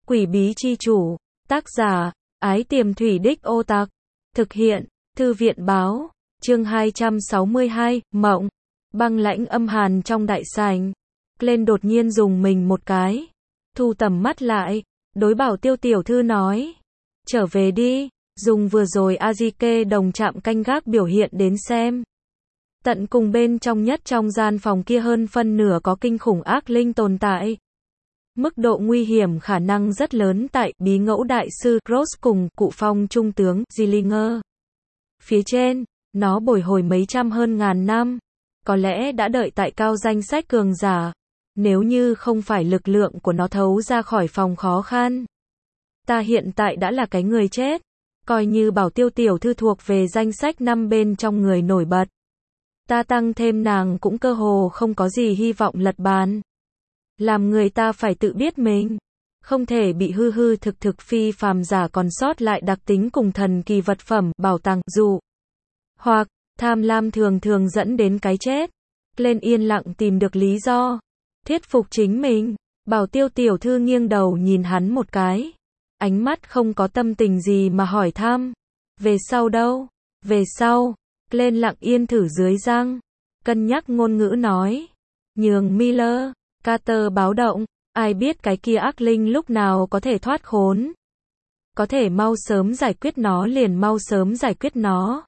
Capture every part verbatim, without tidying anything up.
Quỷ bí chi chủ, tác giả, Ái Tiềm Thủy Đích Ô Tặc, thực hiện, Thư viện báo, chương hai trăm sáu mươi hai, Mộng, băng lãnh âm hàn trong đại sảnh. Lên đột nhiên dùng mình một cái, thu tầm mắt lại, đối Bảo Tiêu tiểu thư nói, trở về đi, dùng vừa rồi Azike đồng trạm canh gác biểu hiện đến xem. Tận cùng bên trong nhất trong gian phòng kia hơn phân nửa có kinh khủng ác linh tồn tại. Mức độ nguy hiểm khả năng rất lớn tại bí ngẫu đại sư Cross cùng cụ phong trung tướng Zillinger. Phía trên, nó bồi hồi mấy trăm hơn ngàn năm, có lẽ đã đợi tại cao danh sách cường giả. Nếu như không phải lực lượng của nó thấu ra khỏi phòng khó khăn, ta hiện tại đã là cái người chết. Coi như Bảo Tiêu tiểu thư thuộc về danh sách năm bên trong người nổi bật, ta tăng thêm nàng cũng cơ hồ không có gì hy vọng lật bàn. Làm người ta phải tự biết mình, không thể bị hư hư thực thực phi phàm giả còn sót lại đặc tính cùng thần kỳ vật phẩm, bảo tàng, dụ hoặc tham lam thường thường dẫn đến cái chết. Lên yên lặng tìm được lý do, thuyết phục chính mình. Bảo Tiêu tiểu thư nghiêng đầu nhìn hắn một cái, ánh mắt không có tâm tình gì mà hỏi thăm, về sau đâu? Về sau, lên lặng yên thử dưới răng, cân nhắc ngôn ngữ nói, nhường Miller, Carter báo động, ai biết cái kia ác linh lúc nào có thể thoát khốn. Có thể mau sớm giải quyết nó liền mau sớm giải quyết nó.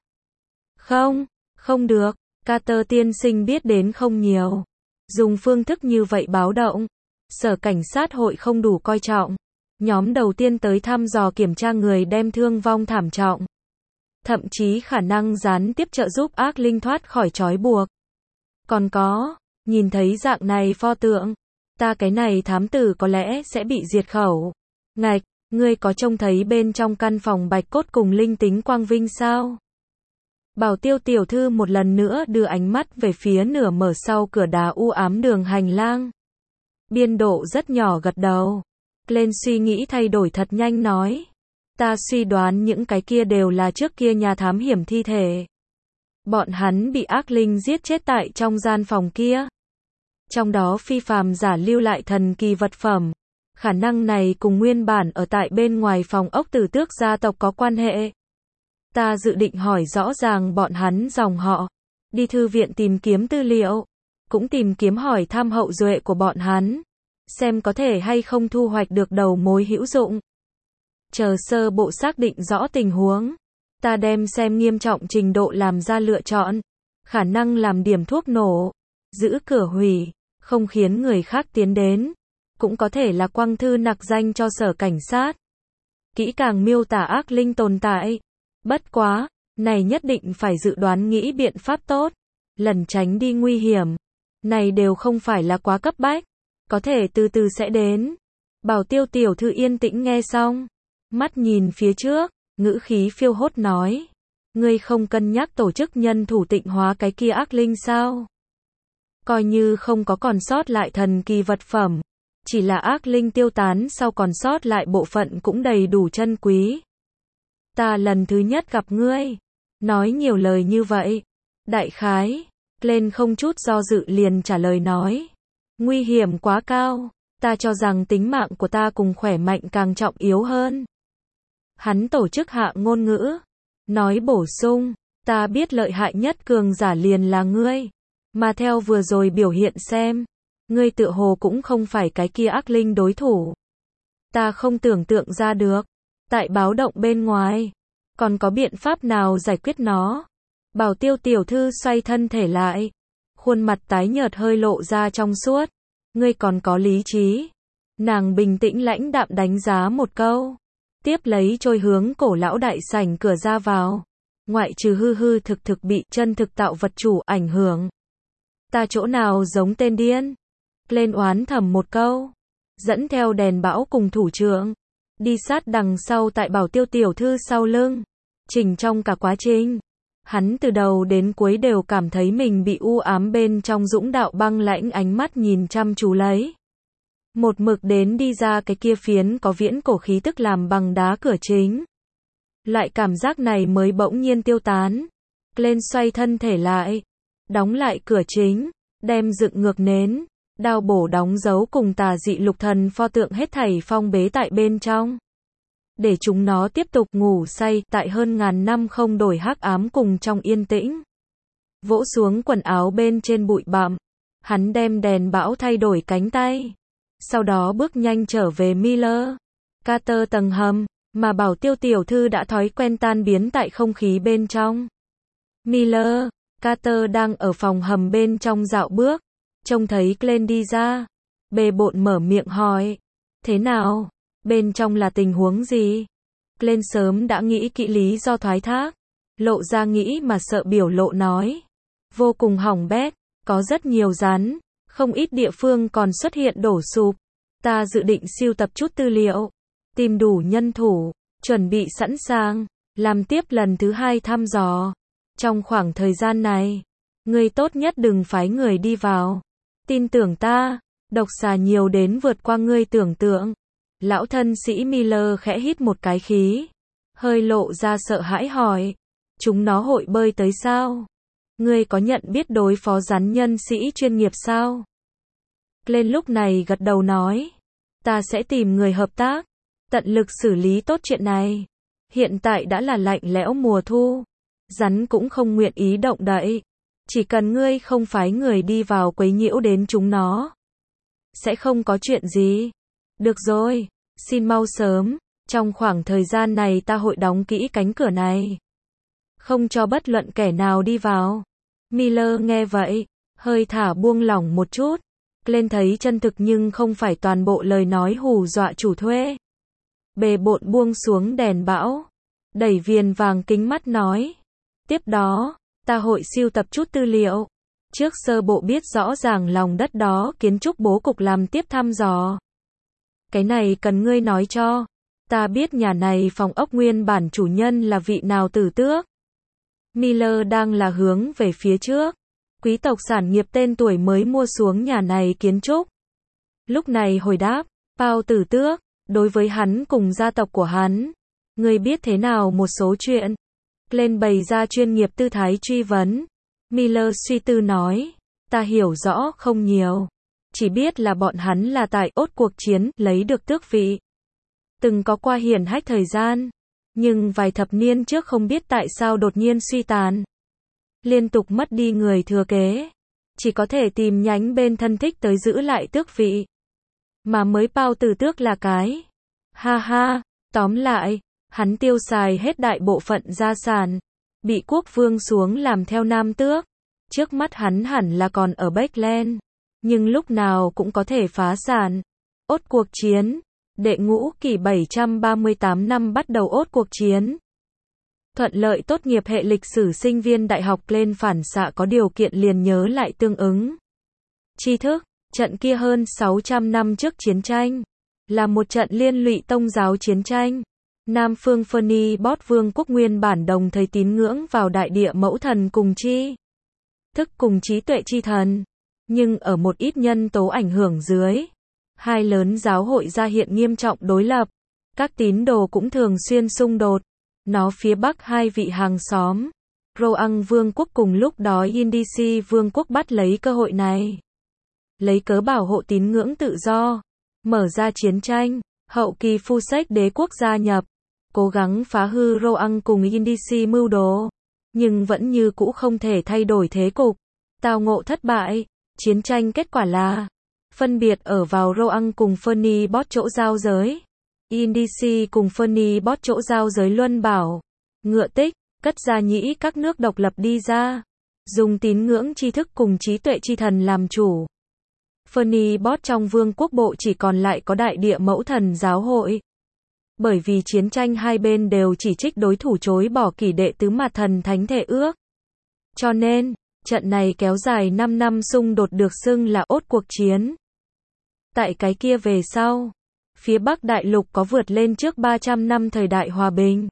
Không, không được, Carter tiên sinh biết đến không nhiều. Dùng phương thức như vậy báo động, sở cảnh sát hội không đủ coi trọng. Nhóm đầu tiên tới thăm dò kiểm tra người đem thương vong thảm trọng. Thậm chí khả năng gián tiếp trợ giúp ác linh thoát khỏi trói buộc. Còn có, nhìn thấy dạng này pho tượng, ta cái này thám tử có lẽ sẽ bị diệt khẩu. Ngạch, ngươi có trông thấy bên trong căn phòng bạch cốt cùng linh tính quang vinh sao? Bảo Tiêu tiểu thư một lần nữa đưa ánh mắt về phía nửa mở sau cửa đá u ám đường hành lang. Biên độ rất nhỏ gật đầu. Lên suy nghĩ thay đổi thật nhanh nói, ta suy đoán những cái kia đều là trước kia nhà thám hiểm thi thể. Bọn hắn bị ác linh giết chết tại trong gian phòng kia. Trong đó phi phàm giả lưu lại thần kỳ vật phẩm. Khả năng này cùng nguyên bản ở tại bên ngoài phòng ốc Tử Tước gia tộc có quan hệ. Ta dự định hỏi rõ ràng bọn hắn dòng họ, đi thư viện tìm kiếm tư liệu, cũng tìm kiếm hỏi thăm hậu duệ của bọn hắn, xem có thể hay không thu hoạch được đầu mối hữu dụng. Chờ sơ bộ xác định rõ tình huống, ta đem xem nghiêm trọng trình độ làm ra lựa chọn. Khả năng làm điểm thuốc nổ, giữ cửa hủy, không khiến người khác tiến đến, cũng có thể là quang thư nặc danh cho sở cảnh sát. Kỹ càng miêu tả ác linh tồn tại. Bất quá, này nhất định phải dự đoán nghĩ biện pháp tốt, lẩn tránh đi nguy hiểm. Này đều không phải là quá cấp bách, có thể từ từ sẽ đến. Bảo Tiêu tiểu thư yên tĩnh nghe xong, mắt nhìn phía trước, ngữ khí phiêu hốt nói, ngươi không cân nhắc tổ chức nhân thủ tịnh hóa cái kia ác linh sao? Coi như không có còn sót lại thần kỳ vật phẩm, chỉ là ác linh tiêu tán sau còn sót lại bộ phận cũng đầy đủ chân quý. Ta lần thứ nhất gặp ngươi, nói nhiều lời như vậy. Đại khái, lên không chút do dự liền trả lời nói, nguy hiểm quá cao, ta cho rằng tính mạng của ta cùng khỏe mạnh càng trọng yếu hơn. Hắn tổ chức hạ ngôn ngữ, nói bổ sung, ta biết lợi hại nhất cường giả liền là ngươi, mà theo vừa rồi biểu hiện xem, ngươi tựa hồ cũng không phải cái kia ác linh đối thủ. Ta không tưởng tượng ra được, tại báo động bên ngoài, còn có biện pháp nào giải quyết nó? Bảo Tiêu tiểu thư xoay thân thể lại, khuôn mặt tái nhợt hơi lộ ra trong suốt. Ngươi còn có lý trí. Nàng bình tĩnh lãnh đạm đánh giá một câu, tiếp lấy trôi hướng cổ lão đại sảnh cửa ra vào. Ngoại trừ hư hư thực thực bị chân thực tạo vật chủ ảnh hưởng, ta chỗ nào giống tên điên? Lên oán thầm một câu, dẫn theo đèn bão cùng thủ trưởng, đi sát đằng sau tại Bảo Tiêu tiểu thư sau lưng. Chỉnh trong cả quá trình, hắn từ đầu đến cuối đều cảm thấy mình bị u ám bên trong dũng đạo băng lãnh ánh mắt nhìn chăm chú lấy. Một mực đến đi ra cái kia phiến có viễn cổ khí tức làm bằng đá cửa chính. Loại cảm giác này mới bỗng nhiên tiêu tán. Lên xoay thân thể lại, đóng lại cửa chính, đem dựng ngược nến, đao bổ đóng dấu cùng tà dị lục thần pho tượng hết thảy phong bế tại bên trong. Để chúng nó tiếp tục ngủ say tại hơn ngàn năm không đổi hắc ám cùng trong yên tĩnh. Vỗ xuống quần áo bên trên bụi bặm, hắn đem đèn bão thay đổi cánh tay. Sau đó bước nhanh trở về Miller Carter tầng hầm, mà Bảo Tiêu tiểu thư đã thói quen tan biến tại không khí bên trong. Miller Carter đang ở phòng hầm bên trong dạo bước, trông thấy Glenn đi ra. Bề bộn mở miệng hỏi, thế nào? Bên trong là tình huống gì? Glenn sớm đã nghĩ kỹ lý do thoái thác, lộ ra nghĩ mà sợ biểu lộ nói. Vô cùng hỏng bét, có rất nhiều rắn, không ít địa phương còn xuất hiện đổ sụp. Ta dự định sưu tập chút tư liệu, tìm đủ nhân thủ, chuẩn bị sẵn sàng, làm tiếp lần thứ hai thăm dò. Trong khoảng thời gian này, ngươi tốt nhất đừng phái người đi vào. Tin tưởng ta, độc xà nhiều đến vượt qua ngươi tưởng tượng. Lão thân sĩ Miller khẽ hít một cái khí, hơi lộ ra sợ hãi hỏi, chúng nó hội bơi tới sao? Ngươi có nhận biết đối phó rắn nhân sĩ chuyên nghiệp sao? Glenn lúc này gật đầu nói, ta sẽ tìm người hợp tác, tận lực xử lý tốt chuyện này. Hiện tại đã là lạnh lẽo mùa thu, rắn cũng không nguyện ý động đậy. Chỉ cần ngươi không phái người đi vào quấy nhiễu đến chúng nó, sẽ không có chuyện gì. Được rồi, xin mau sớm, trong khoảng thời gian này ta hội đóng kỹ cánh cửa này, không cho bất luận kẻ nào đi vào. Miller nghe vậy, hơi thả buông lỏng một chút. Glenn thấy chân thực nhưng không phải toàn bộ lời nói hù dọa chủ thuê. Bề bộn buông xuống đèn bão, đẩy viền vàng kính mắt nói, tiếp đó, ta hội sưu tập chút tư liệu, trước sơ bộ biết rõ ràng lòng đất đó kiến trúc bố cục làm tiếp thăm dò. Cái này cần ngươi nói cho ta biết nhà này phòng ốc nguyên bản chủ nhân là vị nào tử tước. Miller đang là hướng về phía trước, quý tộc sản nghiệp tên tuổi mới mua xuống nhà này kiến trúc. Lúc này hồi đáp, Paul tử tước, đối với hắn cùng gia tộc của hắn, ngươi biết thế nào một số chuyện? Glenn bày ra chuyên nghiệp tư thái truy vấn. Miller suy tư nói, ta hiểu rõ không nhiều, chỉ biết là bọn hắn là tại ốt cuộc chiến lấy được tước vị, từng có qua hiển hách thời gian, nhưng vài thập niên trước không biết tại sao đột nhiên suy tàn, liên tục mất đi người thừa kế, chỉ có thể tìm nhánh bên thân thích tới giữ lại tước vị, mà mới Paul tử tước là cái. Ha ha, tóm lại, hắn tiêu xài hết đại bộ phận gia sản, bị quốc vương xuống làm theo nam tước. Trước mắt hắn hẳn là còn ở Backland, nhưng lúc nào cũng có thể phá sản. Ốt cuộc chiến, đệ ngũ kỷ bảy trăm ba mươi tám năm bắt đầu ốt cuộc chiến. Thuận lợi tốt nghiệp hệ lịch sử sinh viên đại học lên phản xạ có điều kiện liền nhớ lại tương ứng tri thức. Trận kia hơn sáu trăm năm trước chiến tranh, là một trận liên lụy tông giáo chiến tranh. Nam phương Phönibos vương quốc nguyên bản đồng thời tín ngưỡng vào đại địa mẫu thần cùng chi thức cùng trí tuệ chi thần, nhưng ở một ít nhân tố ảnh hưởng dưới, hai lớn giáo hội ra hiện nghiêm trọng đối lập, các tín đồ cũng thường xuyên xung đột. Nó phía bắc hai vị hàng xóm, Roang vương quốc cùng lúc đó Indisi vương quốc bắt lấy cơ hội này, lấy cớ bảo hộ tín ngưỡng tự do, mở ra chiến tranh. Hậu kỳ Phu-xếch đế quốc gia nhập, cố gắng phá hư Roang cùng Indisi mưu đồ, nhưng vẫn như cũ không thể thay đổi thế cục, tao ngộ thất bại. Chiến tranh kết quả là phân biệt ở vào Roang cùng Phönibos chỗ giao giới, Indisi cùng Phönibos chỗ giao giới Luân Bảo, Ngựa Tích, cất ra nhĩ các nước độc lập đi ra, dùng tín ngưỡng tri thức cùng trí tuệ chi thần làm chủ. Phönibos trong vương quốc bộ chỉ còn lại có đại địa mẫu thần giáo hội. Bởi vì chiến tranh hai bên đều chỉ trích đối thủ chối bỏ kỷ đệ tứ mạt thần thánh thể ước. Cho nên, trận này kéo dài năm năm xung đột được xưng là ốt cuộc chiến. Tại cái kia về sau, phía Bắc Đại Lục có vượt lên trước ba trăm năm thời đại hòa bình.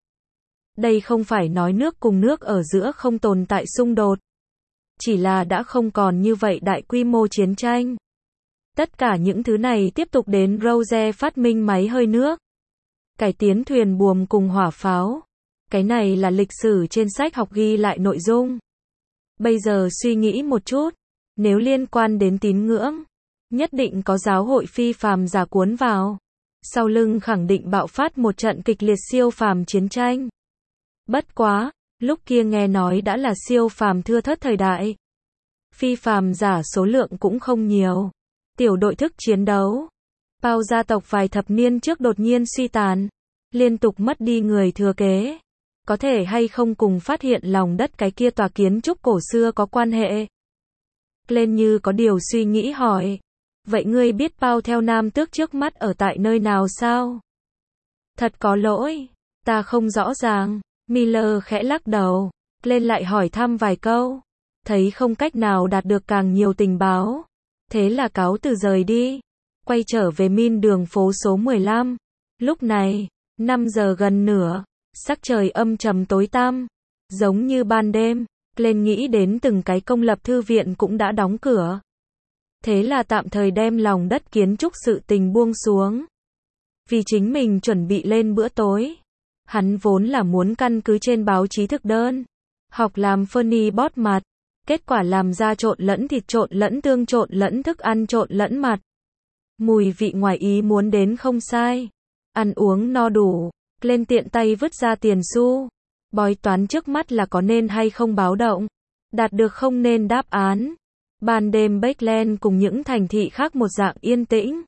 Đây không phải nói nước cùng nước ở giữa không tồn tại xung đột, chỉ là đã không còn như vậy đại quy mô chiến tranh. Tất cả những thứ này tiếp tục đến Rose phát minh máy hơi nước, cải tiến thuyền buồm cùng hỏa pháo. Cái này là lịch sử trên sách học ghi lại nội dung. Bây giờ suy nghĩ một chút, nếu liên quan đến tín ngưỡng, nhất định có giáo hội phi phàm giả cuốn vào. Sau lưng khẳng định bạo phát một trận kịch liệt siêu phàm chiến tranh. Bất quá, lúc kia nghe nói đã là siêu phàm thưa thớt thời đại. Phi phàm giả số lượng cũng không nhiều. Tiểu đội thức chiến đấu. Bao gia tộc vài thập niên trước đột nhiên suy tàn. Liên tục mất đi người thừa kế. Có thể hay không cùng phát hiện lòng đất cái kia tòa kiến trúc cổ xưa có quan hệ? Lên như có điều suy nghĩ hỏi. Vậy ngươi biết bao theo nam tước trước mắt ở tại nơi nào sao? Thật có lỗi. Ta không rõ ràng. Miller khẽ lắc đầu. Lên lại hỏi thăm vài câu. Thấy không cách nào đạt được càng nhiều tình báo. Thế là cáo từ rời đi. Quay trở về min đường phố số mười lăm. Lúc này, năm giờ gần nửa. Sắc trời âm trầm tối tăm. Giống như ban đêm. Lên nghĩ đến từng cái công lập thư viện cũng đã đóng cửa. Thế là tạm thời đem lòng đất kiến trúc sự tình buông xuống. Vì chính mình chuẩn bị lên bữa tối. Hắn vốn là muốn căn cứ trên báo chí thực đơn. Học làm funny bót mặt. Kết quả làm ra trộn lẫn thịt trộn lẫn tương trộn lẫn thức ăn trộn lẫn mặt. Mùi vị ngoài ý muốn đến không sai. Ăn uống no đủ. Lên tiện tay vứt ra tiền xu. Bói toán trước mắt là có nên hay không báo động. Đạt được không nên đáp án. Ban đêm Bakeland cùng những thành thị khác một dạng yên tĩnh.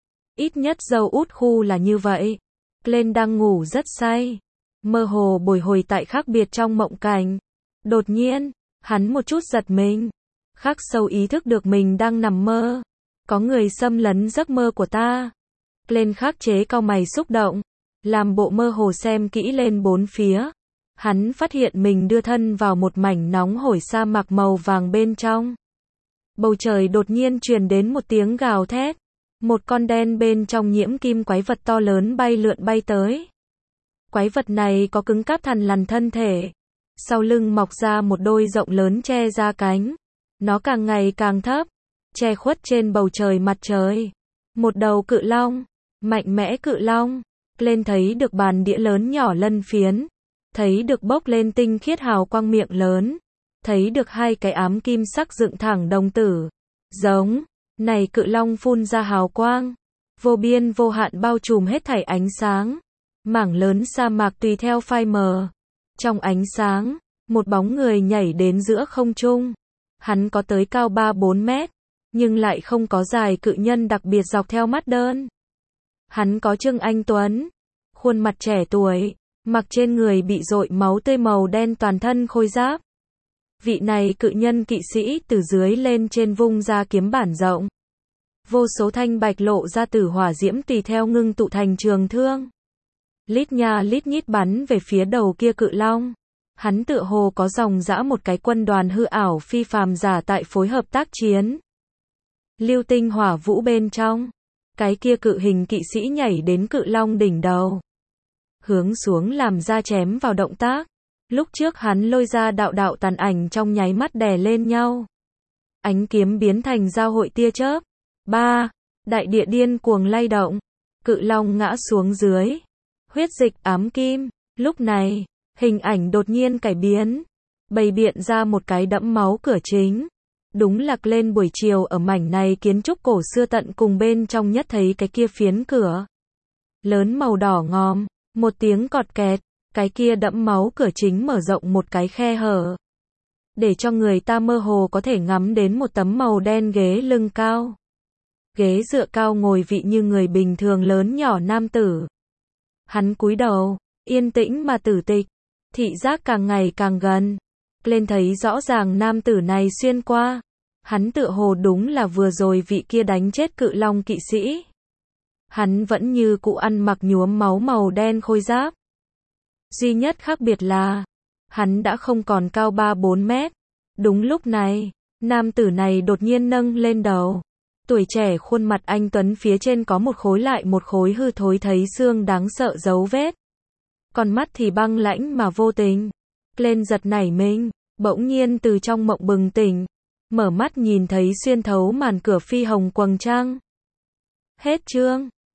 Ít nhất dâu út khu là như vậy. Glenn đang ngủ rất say. Mơ hồ bồi hồi tại khác biệt trong mộng cảnh. Đột nhiên, hắn một chút giật mình. Khắc sâu ý thức được mình đang nằm mơ. Có người xâm lấn giấc mơ của ta. Glenn khắc chế cau mày xúc động. Làm bộ mơ hồ xem kỹ lên bốn phía. Hắn phát hiện mình đưa thân vào một mảnh nóng hổi sa mạc màu vàng bên trong. Bầu trời đột nhiên truyền đến một tiếng gào thét. Một con đen bên trong nhiễm kim quái vật to lớn bay lượn bay tới. Quái vật này có cứng cáp thằn lằn thân thể. Sau lưng mọc ra một đôi rộng lớn che ra cánh. Nó càng ngày càng thấp. Che khuất trên bầu trời mặt trời. Một đầu cự long. Mạnh mẽ cự long. Lên thấy được bàn đĩa lớn nhỏ lân phiến. Thấy được bốc lên tinh khiết hào quang miệng lớn. Thấy được hai cái ám kim sắc dựng thẳng đồng tử. Giống. Này cự long phun ra hào quang. Vô biên vô hạn bao trùm hết thảy ánh sáng. Mảng lớn sa mạc tùy theo phai mờ. Trong ánh sáng, một bóng người nhảy đến giữa không trung. Hắn có tới cao ba bốn mét. Nhưng lại không có dài cự nhân đặc biệt dọc theo mắt đơn. Hắn có Trương Anh Tuấn. Khuôn mặt trẻ tuổi. Mặc trên người bị dội máu tươi màu đen toàn thân khôi giáp. Vị này cự nhân kỵ sĩ từ dưới lên trên vung ra kiếm bản rộng. Vô số thanh bạch lộ ra từ hỏa diễm tùy theo ngưng tụ thành trường thương. Lít nha lít nhít bắn về phía đầu kia cự long. Hắn tựa hồ có dòng dã một cái quân đoàn hư ảo phi phàm giả tại phối hợp tác chiến. Lưu tinh hỏa vũ bên trong. Cái kia cự hình kỵ sĩ nhảy đến cự long đỉnh đầu. Hướng xuống làm ra chém vào động tác. Lúc trước hắn lôi ra đạo đạo tàn ảnh trong nháy mắt đè lên nhau. Ánh kiếm biến thành giao hội tia chớp. Ba. Đại địa điên cuồng lay động. Cự long ngã xuống dưới. Huyết dịch ám kim. Lúc này, hình ảnh đột nhiên cải biến. Bày biện ra một cái đẫm máu cửa chính. Đúng lạc lên buổi chiều ở mảnh này kiến trúc cổ xưa tận cùng bên trong nhất thấy cái kia phiến cửa. Lớn màu đỏ ngòm. Một tiếng cọt kẹt. Cái kia đẫm máu cửa chính mở rộng một cái khe hở. Để cho người ta mơ hồ có thể ngắm đến một tấm màu đen ghế lưng cao. Ghế dựa cao ngồi vị như người bình thường lớn nhỏ nam tử. Hắn cúi đầu, yên tĩnh mà tử tịch. Thị giác càng ngày càng gần. Lên thấy rõ ràng nam tử này xuyên qua. Hắn tựa hồ đúng là vừa rồi vị kia đánh chết cự long kỵ sĩ. Hắn vẫn như cụ ăn mặc nhuốm máu màu đen khôi giáp. Duy nhất khác biệt là, hắn đã không còn cao ba bốn mét. Đúng lúc này, nam tử này đột nhiên nâng lên đầu. Tuổi trẻ khuôn mặt anh tuấn phía trên có một khối lại một khối hư thối thấy xương đáng sợ dấu vết. Còn mắt thì băng lãnh mà vô tình. Lên giật nảy mình, bỗng nhiên từ trong mộng bừng tỉnh. Mở mắt nhìn thấy xuyên thấu màn cửa phi hồng quầng trăng. Hết chương.